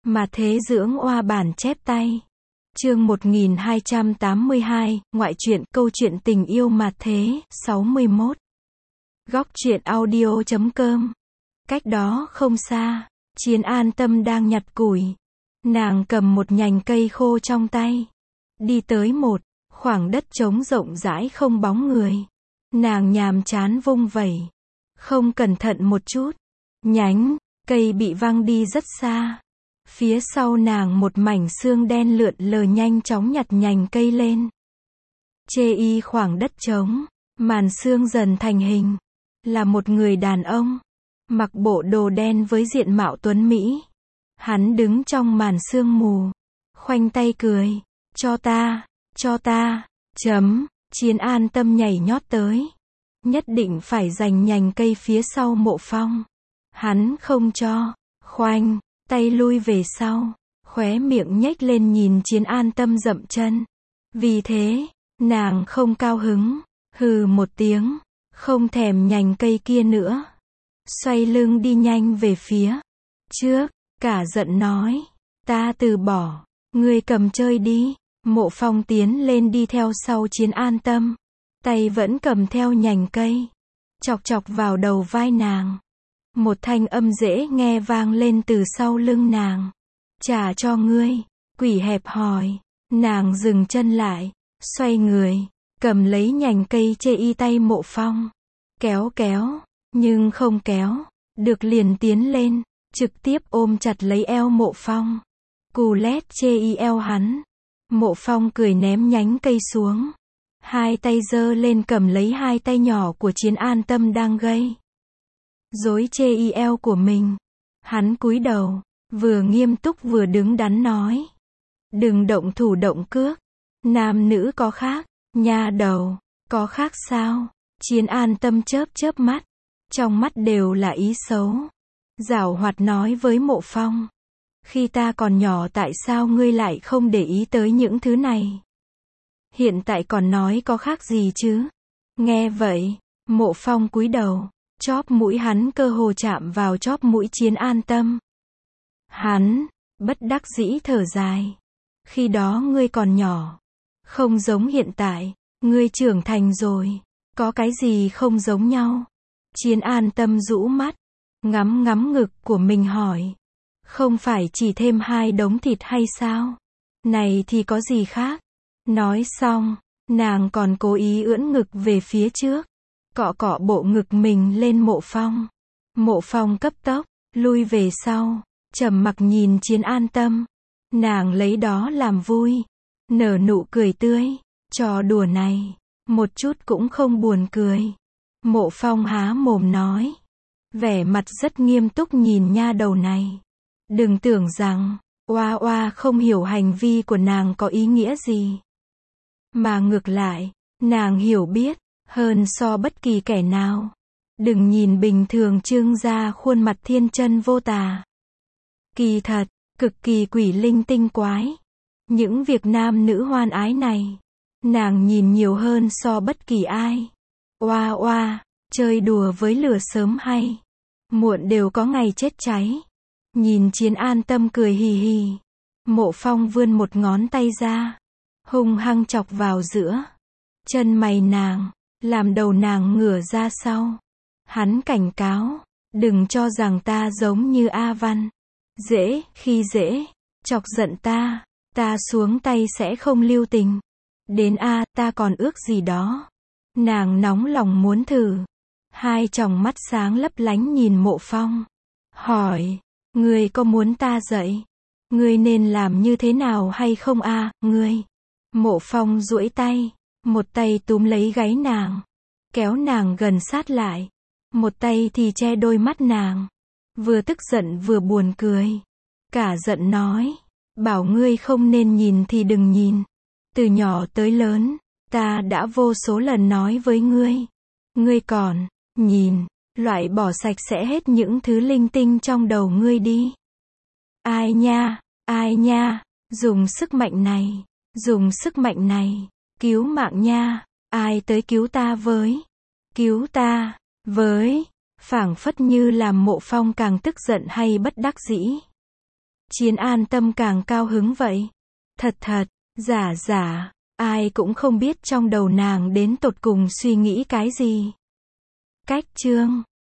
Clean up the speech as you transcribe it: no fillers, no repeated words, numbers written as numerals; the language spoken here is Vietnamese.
Mà thế dưỡng oa bản chép tay. Chương 1282, ngoại truyện, câu chuyện tình yêu mà thế, 61. Góc truyện audio.com. Cách đó không xa, Chiến An Tâm đang nhặt củi. Nàng cầm một nhành cây khô trong tay. Đi tới một khoảng đất trống rộng rãi không bóng người. Nàng nhàm chán vung vẩy. Không cẩn thận một chút. Nhánh cây bị văng đi rất xa. Phía sau nàng một mảnh xương đen lượn lờ nhanh chóng nhặt nhành cây lên. Chê y khoảng đất trống, màn xương dần thành hình. Là một người đàn ông, mặc bộ đồ đen với diện mạo tuấn mỹ. Hắn đứng trong màn sương mù, khoanh tay cười, cho ta, Chiến An Tâm nhảy nhót tới. Nhất định phải giành nhành cây phía sau Mộ Phong. Hắn không cho, khoanh tay lui về sau, khóe miệng nhếch lên nhìn Chiến An Tâm dậm chân. Vì thế, nàng không cao hứng, hừ một tiếng, không thèm nhành cây kia nữa. Xoay lưng đi nhanh về phía trước, cả giận nói, ta từ bỏ, ngươi cầm chơi đi. Mộ Phong tiến lên đi theo sau Chiến An Tâm, tay vẫn cầm theo nhành cây, chọc chọc vào đầu vai nàng. Một thanh âm dễ nghe vang lên từ sau lưng nàng. Trả cho ngươi, quỷ hẹp hòi. Nàng dừng chân lại, xoay người, cầm lấy nhành cây chê y tay Mộ Phong. Kéo, nhưng không kéo được liền tiến lên, trực tiếp ôm chặt lấy eo Mộ Phong. Cù lét chê y eo hắn. Mộ Phong cười ném nhánh cây xuống. Hai tay giơ lên cầm lấy hai tay nhỏ của Chiến An Tâm đang gây rối chê y eo của mình. Hắn cúi đầu, vừa nghiêm túc vừa đứng đắn nói. Đừng động thủ động cước. Nam nữ có khác, nha đầu, có khác sao? Chiến An Tâm chớp mắt. Trong mắt đều là ý xấu. Giảo hoạt nói với Mộ Phong. Khi ta còn nhỏ tại sao ngươi lại không để ý tới những thứ này? Hiện tại còn nói có khác gì chứ? Nghe vậy, Mộ Phong cúi đầu. Chóp mũi hắn cơ hồ chạm vào chóp mũi Chiến An Tâm. Hắn bất đắc dĩ thở dài. Khi đó ngươi còn nhỏ, không giống hiện tại, ngươi trưởng thành rồi, có cái gì không giống nhau? Chiến An Tâm rũ mắt, ngắm ngực của mình hỏi. Không phải chỉ thêm 2 đống thịt hay sao? Này thì có gì khác? Nói xong, nàng còn cố ý ưỡn ngực về phía trước. Cọ bộ ngực mình lên Mộ Phong. Mộ Phong cấp tốc lui về sau, trầm mặc nhìn Chiến An Tâm. Nàng lấy đó làm vui, nở nụ cười tươi. Trò đùa này, một chút cũng không buồn cười. Mộ Phong há mồm nói, vẻ mặt rất nghiêm túc nhìn nha đầu này. Đừng tưởng rằng, oa không hiểu hành vi của nàng có ý nghĩa gì. Mà ngược lại, nàng hiểu biết hơn so bất kỳ kẻ nào. Đừng nhìn bình thường trưng ra khuôn mặt thiên chân vô tà. Kỳ thật, cực kỳ quỷ linh tinh quái. Những việc nam nữ hoan ái này, nàng nhìn nhiều hơn so bất kỳ ai. Oa, chơi đùa với lửa sớm hay muộn đều có ngày chết cháy. Nhìn Chiến An Tâm cười hì hì. Mộ Phong vươn một ngón tay ra, hung hăng chọc vào giữa chân mày nàng, làm đầu nàng ngửa ra sau. Hắn cảnh cáo, đừng cho rằng ta giống như A Văn. Khi dễ, chọc giận ta xuống tay sẽ không lưu tình. Đến ta còn ước gì đó. Nàng nóng lòng muốn thử. Hai tròng mắt sáng lấp lánh nhìn Mộ Phong. Hỏi, ngươi có muốn ta dạy? Ngươi nên làm như thế nào hay không ngươi? Mộ Phong duỗi tay, một tay túm lấy gáy nàng, kéo nàng gần sát lại. Một tay thì che đôi mắt nàng. Vừa tức giận vừa buồn cười. Cả giận nói, bảo ngươi không nên nhìn thì đừng nhìn. Từ nhỏ tới lớn, ta đã vô số lần nói với ngươi. Ngươi còn nhìn, loại bỏ sạch sẽ hết những thứ linh tinh trong đầu ngươi đi. Ai nha, dùng sức mạnh này, cứu mạng nha, ai tới cứu ta với, phảng phất như làm Mộ Phong càng tức giận hay bất đắc dĩ. Chiến an tâm càng cao hứng vậy. Thật thật, giả, ai cũng không biết trong đầu nàng đến tột cùng suy nghĩ cái gì. Cách chương